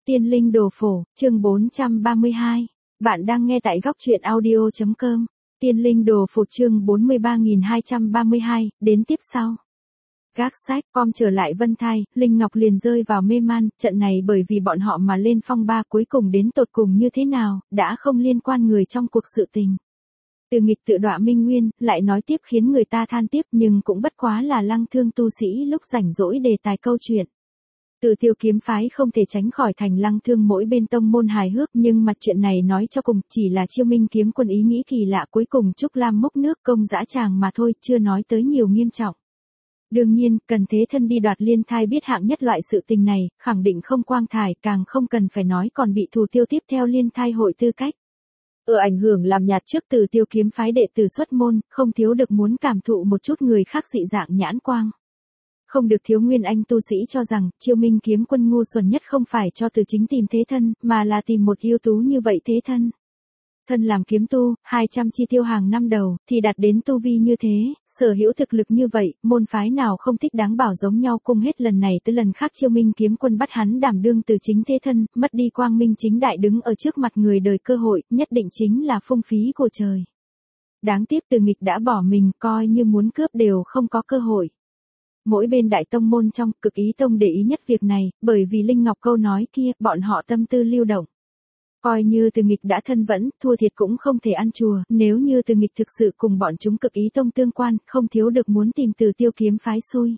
Tiên linh đồ phổ, chương 432. Bạn đang nghe tại góc truyện audio.com. Tiên linh đồ phổ chương 43232, đến tiếp sau. Gác sách, com trở lại Vân Thai, Linh Ngọc liền rơi vào mê man, trận này bởi vì bọn họ mà lên phong ba cuối cùng đến tột cùng như thế nào, đã không liên quan người trong cuộc sự tình. Từ nghịch tự đọa minh nguyên, lại nói tiếp khiến người ta than tiếc nhưng cũng bất quá là lăng thương tu sĩ lúc rảnh rỗi đề tài câu chuyện. Từ Tiêu kiếm phái không thể tránh khỏi thành lăng thương mỗi bên tông môn hài hước, nhưng mặt chuyện này nói cho cùng chỉ là Chiêu Minh kiếm quân ý nghĩ kỳ lạ cuối cùng Trúc Lam múc nước công dã tràng mà thôi, chưa nói tới nhiều nghiêm trọng. Đương nhiên, cần thế thân đi đoạt liên thai biết hạng nhất loại sự tình này, khẳng định không quang thải, càng không cần phải nói còn bị thù tiêu tiếp theo liên thai hội tư cách. Ở ảnh hưởng làm nhạt trước Từ Tiêu kiếm phái đệ tử xuất môn, không thiếu được muốn cảm thụ một chút người khác dị dạng nhãn quang. Không được thiếu nguyên anh tu sĩ cho rằng, Chiêu Minh kiếm quân ngu xuẩn nhất không phải cho Từ Chính tìm thế thân, mà là tìm một ưu tú như vậy thế thân. Thân làm kiếm tu, 200 chi tiêu hàng năm đầu, thì đạt đến tu vi như thế, sở hữu thực lực như vậy, môn phái nào không thích đáng bảo giống nhau cung hết lần này tới lần khác Chiêu Minh kiếm quân bắt hắn đảm đương Từ Chính thế thân, mất đi quang minh chính đại đứng ở trước mặt người đời cơ hội, nhất định chính là phung phí của trời. Đáng tiếc Từ nghịch đã bỏ mình, coi như muốn cướp đều không có cơ hội. Mỗi bên đại tông môn trong, Cực Ý Tông để ý nhất việc này, bởi vì Linh Ngọc câu nói kia, bọn họ tâm tư lưu động. Coi như Từ nghịch đã thân vẫn, thua thiệt cũng không thể ăn chùa, nếu như Từ nghịch thực sự cùng bọn chúng Cực Ý Tông tương quan, không thiếu được muốn tìm Từ Tiêu kiếm phái xui.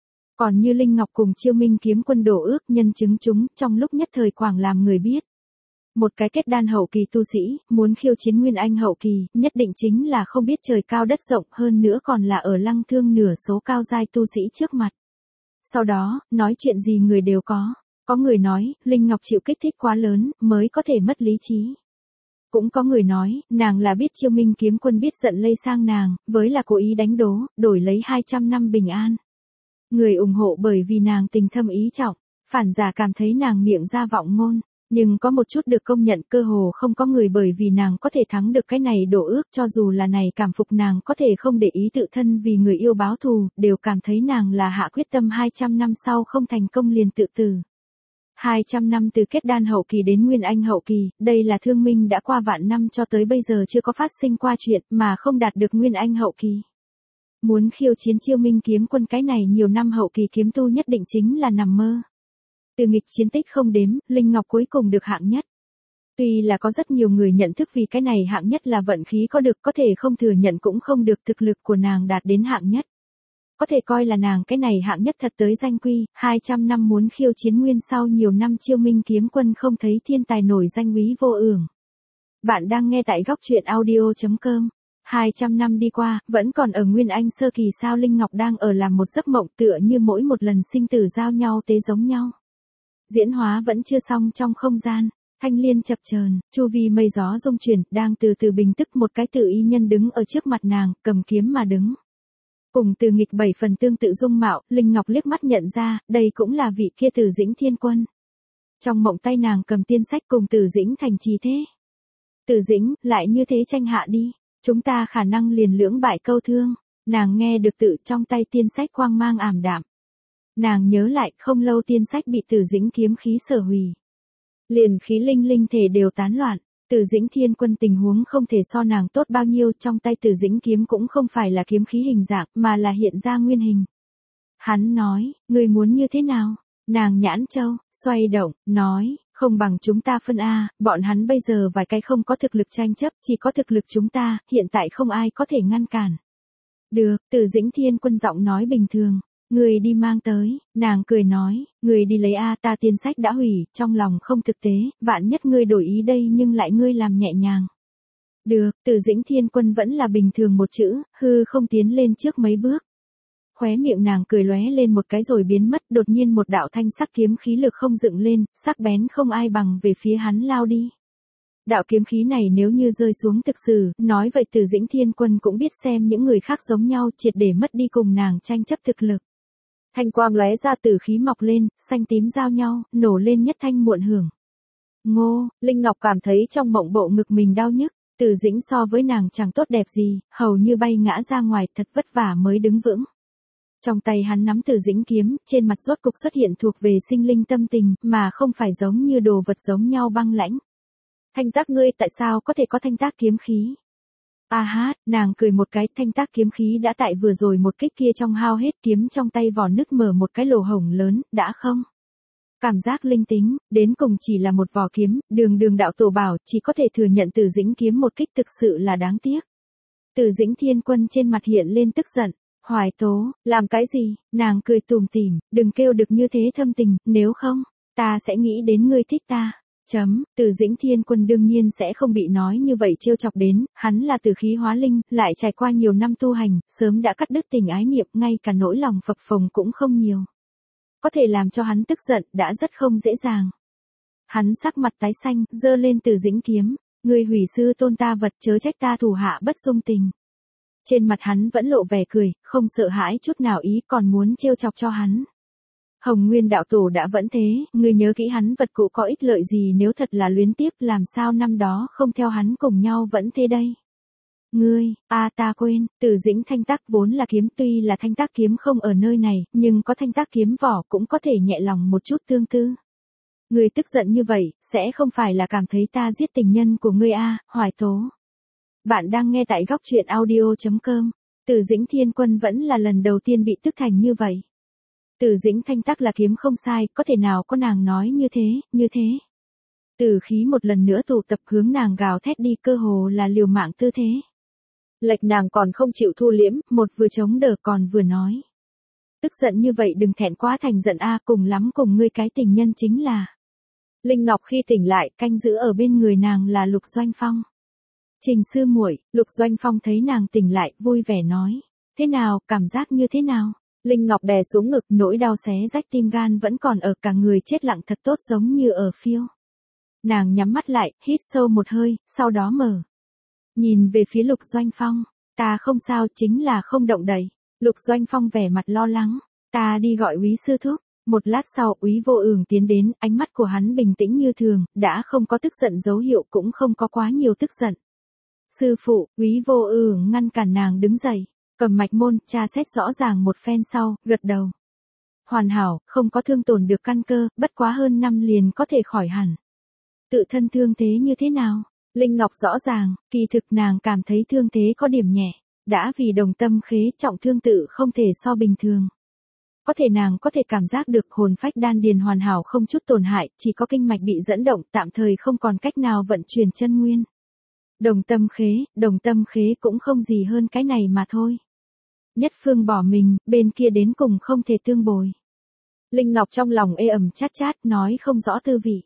Còn như Linh Ngọc cùng Chiêu Minh kiếm quân đổ ước, nhân chứng chúng, trong lúc nhất thời quảng làm người biết. Một cái kết đan hậu kỳ tu sĩ, muốn khiêu chiến nguyên anh hậu kỳ, nhất định chính là không biết trời cao đất rộng, hơn nữa còn là ở lăng thương nửa số cao giai tu sĩ trước mặt. Sau đó, nói chuyện gì người đều có. Có người nói, Linh Ngọc chịu kích thích quá lớn, mới có thể mất lý trí. Cũng có người nói, nàng là biết Chiêu Minh kiếm quân biết giận lây sang nàng, với là cố ý đánh đố, đổi lấy 200 năm bình an. Người ủng hộ bởi vì nàng tình thâm ý trọng, phản giả cảm thấy nàng miệng ra vọng ngôn. Nhưng có một chút được công nhận, cơ hồ không có người bởi vì nàng có thể thắng được cái này đổ ước, cho dù là này cảm phục nàng có thể không để ý tự thân vì người yêu báo thù, đều cảm thấy nàng là hạ quyết tâm 200 năm sau không thành công liền tự tử. 200 năm từ kết đan hậu kỳ đến nguyên anh hậu kỳ, đây là thương minh đã qua vạn năm cho tới bây giờ chưa có phát sinh qua chuyện mà không đạt được nguyên anh hậu kỳ. Muốn khiêu chiến Chiêu Minh kiếm quân cái này nhiều năm hậu kỳ kiếm tu nhất định chính là nằm mơ. Từ nghịch chiến tích không đếm, Linh Ngọc cuối cùng được hạng nhất. Tuy là có rất nhiều người nhận thức vì cái này hạng nhất là vận khí có được, có thể không thừa nhận cũng không được, thực lực của nàng đạt đến hạng nhất. Có thể coi là nàng cái này hạng nhất thật tới danh quy, 200 năm muốn khiêu chiến nguyên sau nhiều năm Chiêu Minh kiếm quân không thấy thiên tài nổi danh úy vô ưởng. Bạn đang nghe tại góc truyện audio.com. 200 năm đi qua, vẫn còn ở nguyên anh sơ kỳ sao Linh Ngọc đang ở làm một giấc mộng tựa như mỗi một lần sinh tử giao nhau tế giống nhau. Diễn hóa vẫn chưa xong trong không gian, thanh liên chập chờn, chu vi mây gió rung chuyển, đang từ từ bình tức một cái tự y nhân đứng ở trước mặt nàng, cầm kiếm mà đứng. Cùng Từ nghịch 7 phần tương tự dung mạo, Linh Ngọc liếc mắt nhận ra, đây cũng là vị kia Từ Dĩnh Thiên Quân. Trong mộng tay nàng cầm tiên sách cùng Từ Dĩnh thành trì thế. Từ Dĩnh, lại như thế tranh hạ đi, chúng ta khả năng liền lưỡng bại câu thương, nàng nghe được tự trong tay tiên sách quang mang ảm đạm. Nàng nhớ lại, không lâu tiên sách bị Từ Dĩnh kiếm khí sở hủy. Liền khí linh thể đều tán loạn, Từ Dĩnh Thiên Quân tình huống không thể so nàng tốt bao nhiêu, trong tay Từ Dĩnh kiếm cũng không phải là kiếm khí hình dạng, mà là hiện ra nguyên hình. Hắn nói, ngươi muốn như thế nào? Nàng nhãn châu, xoay động, nói, không bằng chúng ta phân A, bọn hắn bây giờ vài cái không có thực lực tranh chấp, chỉ có thực lực chúng ta, hiện tại không ai có thể ngăn cản. Được, Từ Dĩnh Thiên Quân giọng nói bình thường. Người đi mang tới, nàng cười nói, người đi lấy A, ta tiên sách đã hủy, trong lòng không thực tế, vạn nhất ngươi đổi ý đây nhưng lại ngươi làm nhẹ nhàng. Được, Từ Dĩnh Thiên Quân vẫn là bình thường một chữ, hư không tiến lên trước mấy bước. Khóe miệng nàng cười lóe lên một cái rồi biến mất, đột nhiên một đạo thanh sắc kiếm khí lực không dựng lên, sắc bén không ai bằng về phía hắn lao đi. Đạo kiếm khí này nếu như rơi xuống thực sự, nói vậy Từ Dĩnh Thiên Quân cũng biết xem những người khác giống nhau, triệt để mất đi cùng nàng tranh chấp thực lực. Thanh quang lóe ra, tử khí mọc lên, xanh tím giao nhau, nổ lên nhất thanh muộn hưởng. Ngô, Linh Ngọc cảm thấy trong mộng bộ ngực mình đau nhức, Từ Dĩnh so với nàng chẳng tốt đẹp gì, hầu như bay ngã ra ngoài, thật vất vả mới đứng vững. Trong tay hắn nắm Từ Dĩnh kiếm, trên mặt rốt cục xuất hiện thuộc về sinh linh tâm tình, mà không phải giống như đồ vật giống nhau băng lãnh. Thanh tác ngươi tại sao có thể có thanh tác kiếm khí? A hát, nàng cười một cái, thanh tác kiếm khí đã tại vừa rồi một kích kia trong hao hết, kiếm trong tay vỏ nứt mở một cái lỗ hổng lớn, đã không? Cảm giác linh tính, đến cùng chỉ là một vỏ kiếm, đường đạo tổ bảo, chỉ có thể thừa nhận Từ Dĩnh kiếm một kích thực sự là đáng tiếc. Từ Dĩnh Thiên Quân trên mặt hiện lên tức giận. Hoài Tố, làm cái gì? Nàng cười tủm tỉm, đừng kêu được như thế thâm tình, nếu không, ta sẽ nghĩ đến ngươi thích ta. Từ Dĩnh Thiên Quân đương nhiên sẽ không bị nói như vậy trêu chọc đến, hắn là tử khí hóa linh, lại trải qua nhiều năm tu hành, sớm đã cắt đứt tình ái niệm, ngay cả nỗi lòng phập phồng cũng không nhiều. Có thể làm cho hắn tức giận, đã rất không dễ dàng. Hắn sắc mặt tái xanh, giơ lên Từ Dĩnh kiếm, ngươi hủy sư tôn ta vật, chớ trách ta thủ hạ bất dung tình. Trên mặt hắn vẫn lộ vẻ cười, không sợ hãi chút nào, ý còn muốn trêu chọc cho hắn. Hồng Nguyên đạo tổ đã vẫn thế, ngươi nhớ kỹ hắn vật cụ có ích lợi gì, nếu thật là luyến tiếc, làm sao năm đó không theo hắn cùng nhau vẫn thế đây. Ngươi, ta quên, Từ Dĩnh thanh tác vốn là kiếm, tuy là thanh tác kiếm không ở nơi này, nhưng có thanh tác kiếm vỏ cũng có thể nhẹ lòng một chút tương tư. Ngươi tức giận như vậy, sẽ không phải là cảm thấy ta giết tình nhân của ngươi Hoài Tố. Bạn đang nghe tại góc truyện audio.com. Từ Dĩnh Thiên Quân vẫn là lần đầu tiên bị tức thành như vậy. Từ Dĩnh thanh tác là kiếm không sai, có thể nào có nàng nói như thế. Từ khí một lần nữa tụ tập hướng nàng gào thét đi, cơ hồ là liều mạng tư thế. Lệch nàng còn không chịu thu liễm, một vừa chống đỡ còn vừa nói. Tức giận như vậy đừng thẹn quá thành giận cùng lắm cùng ngươi cái tình nhân chính là. Linh Ngọc khi tỉnh lại, canh giữ ở bên người nàng là Lục Doanh Phong. Trình sư muội, Lục Doanh Phong thấy nàng tỉnh lại, vui vẻ nói. Thế nào, cảm giác như thế nào? Linh Ngọc đè xuống ngực, nỗi đau xé rách tim gan vẫn còn ở, cả người chết lặng thật tốt giống như ở phiêu. Nàng nhắm mắt lại, hít sâu một hơi, sau đó mở. Nhìn về phía Lục Doanh Phong, ta không sao, chính là không động đậy. Lục Doanh Phong vẻ mặt lo lắng, ta đi gọi Úy sư thúc. Một lát sau, Úy Vô Ưởng tiến đến, ánh mắt của hắn bình tĩnh như thường, đã không có tức giận dấu hiệu, cũng không có quá nhiều tức giận. Sư phụ, Úy Vô Ưởng ngăn cản nàng đứng dậy, cầm mạch môn, tra xét rõ ràng một phen sau, gật đầu. Hoàn hảo, không có thương tổn được căn cơ, bất quá hơn năm liền có thể khỏi hẳn. Tự thân thương thế như thế nào? Linh Ngọc rõ ràng, kỳ thực nàng cảm thấy thương thế có điểm nhẹ, đã vì đồng tâm khế trọng thương tự không thể so bình thường. Có thể nàng có thể cảm giác được hồn phách đan điền hoàn hảo không chút tổn hại, chỉ có kinh mạch bị dẫn động, tạm thời không còn cách nào vận chuyển chân nguyên. Đồng tâm khế cũng không gì hơn cái này mà thôi. Nhất phương bỏ mình, bên kia đến cùng không thể tương bồi. Linh Ngọc trong lòng ê ẩm chát chát, nói không rõ tư vị.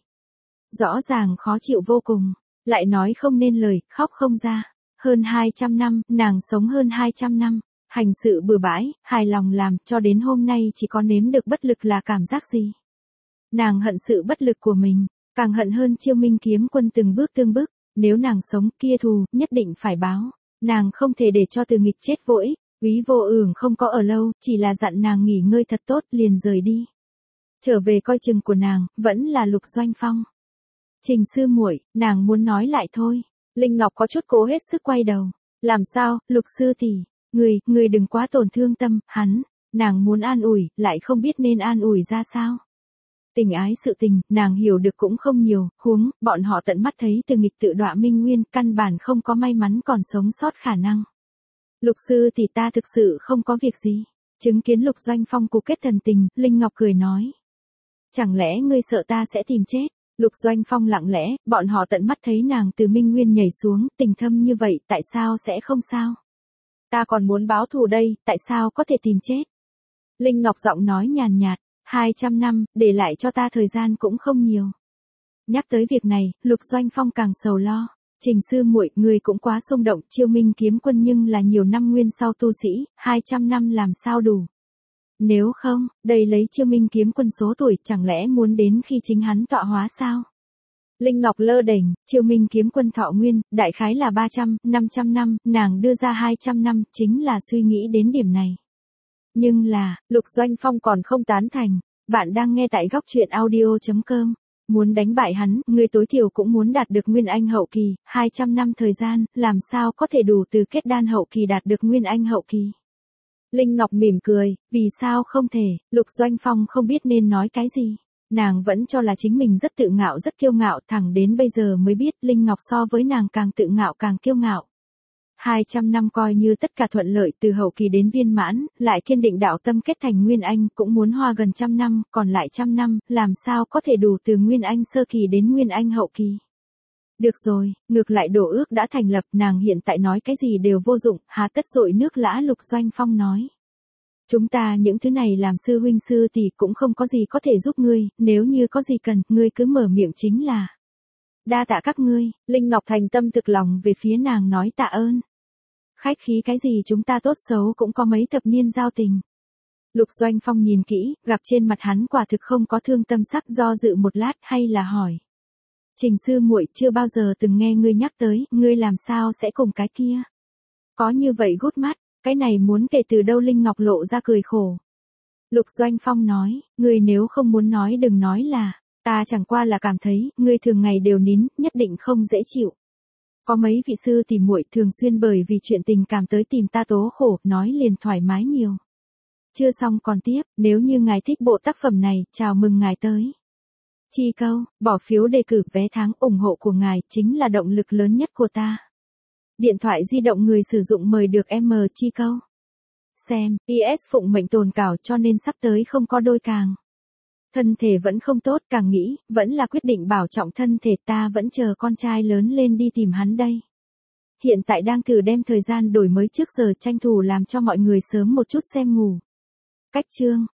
Rõ ràng khó chịu vô cùng, lại nói không nên lời, khóc không ra. Hơn 200 năm, nàng sống hơn 200 năm, hành sự bừa bãi, hài lòng làm, cho đến hôm nay chỉ có nếm được bất lực là cảm giác gì. Nàng hận sự bất lực của mình, càng hận hơn Chiêu Minh kiếm quân từng bước, nếu nàng sống kia thù, nhất định phải báo, nàng không thể để cho Từ Nghịch chết vô ích. Úy Vô Ưởng không có ở lâu, chỉ là dặn nàng nghỉ ngơi thật tốt, liền rời đi. Trở về coi chừng của nàng, vẫn là Lục Doanh Phong. Trình sư muội, nàng muốn nói lại thôi. Linh Ngọc có chút cố hết sức quay đầu. Làm sao, Lục sư tỷ, người đừng quá tổn thương tâm, hắn, nàng muốn an ủi, lại không biết nên an ủi ra sao. Tình ái sự tình, nàng hiểu được cũng không nhiều, huống, bọn họ tận mắt thấy Từ Nghịch tự đọa minh nguyên, căn bản không có may mắn còn sống sót khả năng. Lục sư tỷ, ta thực sự không có việc gì. Chứng kiến Lục Doanh Phong cụ kết thần tình, Linh Ngọc cười nói. Chẳng lẽ ngươi sợ ta sẽ tìm chết? Lục Doanh Phong lặng lẽ, bọn họ tận mắt thấy nàng từ minh nguyên nhảy xuống, tình thâm như vậy, tại sao sẽ không sao? Ta còn muốn báo thù đây, tại sao có thể tìm chết? Linh Ngọc giọng nói nhàn nhạt, 200 năm, để lại cho ta thời gian cũng không nhiều. Nhắc tới việc này, Lục Doanh Phong càng sầu lo. Trình sư muội, người cũng quá xung động, Chiêu Minh kiếm quân nhưng là nhiều năm nguyên sau tu sĩ, 200 năm làm sao đủ. Nếu không, đây lấy Chiêu Minh kiếm quân số tuổi, chẳng lẽ muốn đến khi chính hắn tọa hóa sao? Linh Ngọc lơ đễnh, Chiêu Minh kiếm quân thọ nguyên, đại khái là 300, 500 năm, nàng đưa ra 200 năm, chính là suy nghĩ đến điểm này. Nhưng là, Lục Doanh Phong còn không tán thành. Bạn đang nghe tại góc truyện audio.com. Muốn đánh bại hắn, người tối thiểu cũng muốn đạt được Nguyên Anh hậu kỳ, 200 năm thời gian, làm sao có thể đủ từ kết đan hậu kỳ đạt được Nguyên Anh hậu kỳ. Linh Ngọc mỉm cười, vì sao không thể, Lục Doanh Phong không biết nên nói cái gì. Nàng vẫn cho là chính mình rất tự ngạo rất kiêu ngạo, thẳng đến bây giờ mới biết Linh Ngọc so với nàng càng tự ngạo càng kiêu ngạo. 200 năm coi như tất cả thuận lợi từ hậu kỳ đến viên mãn, lại kiên định đạo tâm kết thành Nguyên Anh, cũng muốn hoa gần 100 năm, còn lại 100 năm, làm sao có thể đủ từ Nguyên Anh sơ kỳ đến Nguyên Anh hậu kỳ. Được rồi, ngược lại đổ ước đã thành lập, nàng hiện tại nói cái gì đều vô dụng, hà tất dội nước lã. Lục Doanh Phong nói. Chúng ta những thứ này làm sư huynh sư tỷ cũng không có gì có thể giúp ngươi, nếu như có gì cần, ngươi cứ mở miệng chính là. Đa tạ các ngươi, Linh Ngọc thành tâm thực lòng về phía nàng nói tạ ơn. Khách khí cái gì, chúng ta tốt xấu cũng có mấy thập niên giao tình. Lục Doanh Phong nhìn kỹ, gặp trên mặt hắn quả thực không có thương tâm sắc, do dự một lát hay là hỏi. Trình sư muội, chưa bao giờ từng nghe ngươi nhắc tới, ngươi làm sao sẽ cùng cái kia. Có như vậy gút mắt, cái này muốn kể từ đâu? Linh Ngọc lộ ra cười khổ. Lục Doanh Phong nói, ngươi nếu không muốn nói đừng nói là, ta chẳng qua là cảm thấy, ngươi thường ngày đều nín, nhất định không dễ chịu. Có mấy vị sư tỷ muội thường xuyên bởi vì chuyện tình cảm tới tìm ta tố khổ, nói liền thoải mái nhiều. Chưa xong còn tiếp, nếu như ngài thích bộ tác phẩm này, chào mừng ngài tới. Chi câu, bỏ phiếu đề cử vé tháng, ủng hộ của ngài chính là động lực lớn nhất của ta. Điện thoại di động người sử dụng mời được Chi câu. Xem, IS phụng mệnh tồn cảo cho nên sắp tới không có đôi càng. Thân thể vẫn không tốt, càng nghĩ, vẫn là quyết định bảo trọng thân thể, ta vẫn chờ con trai lớn lên đi tìm hắn đây. Hiện tại đang thử đem thời gian đổi mới trước giờ, tranh thủ làm cho mọi người sớm một chút xem ngủ. Cách chương.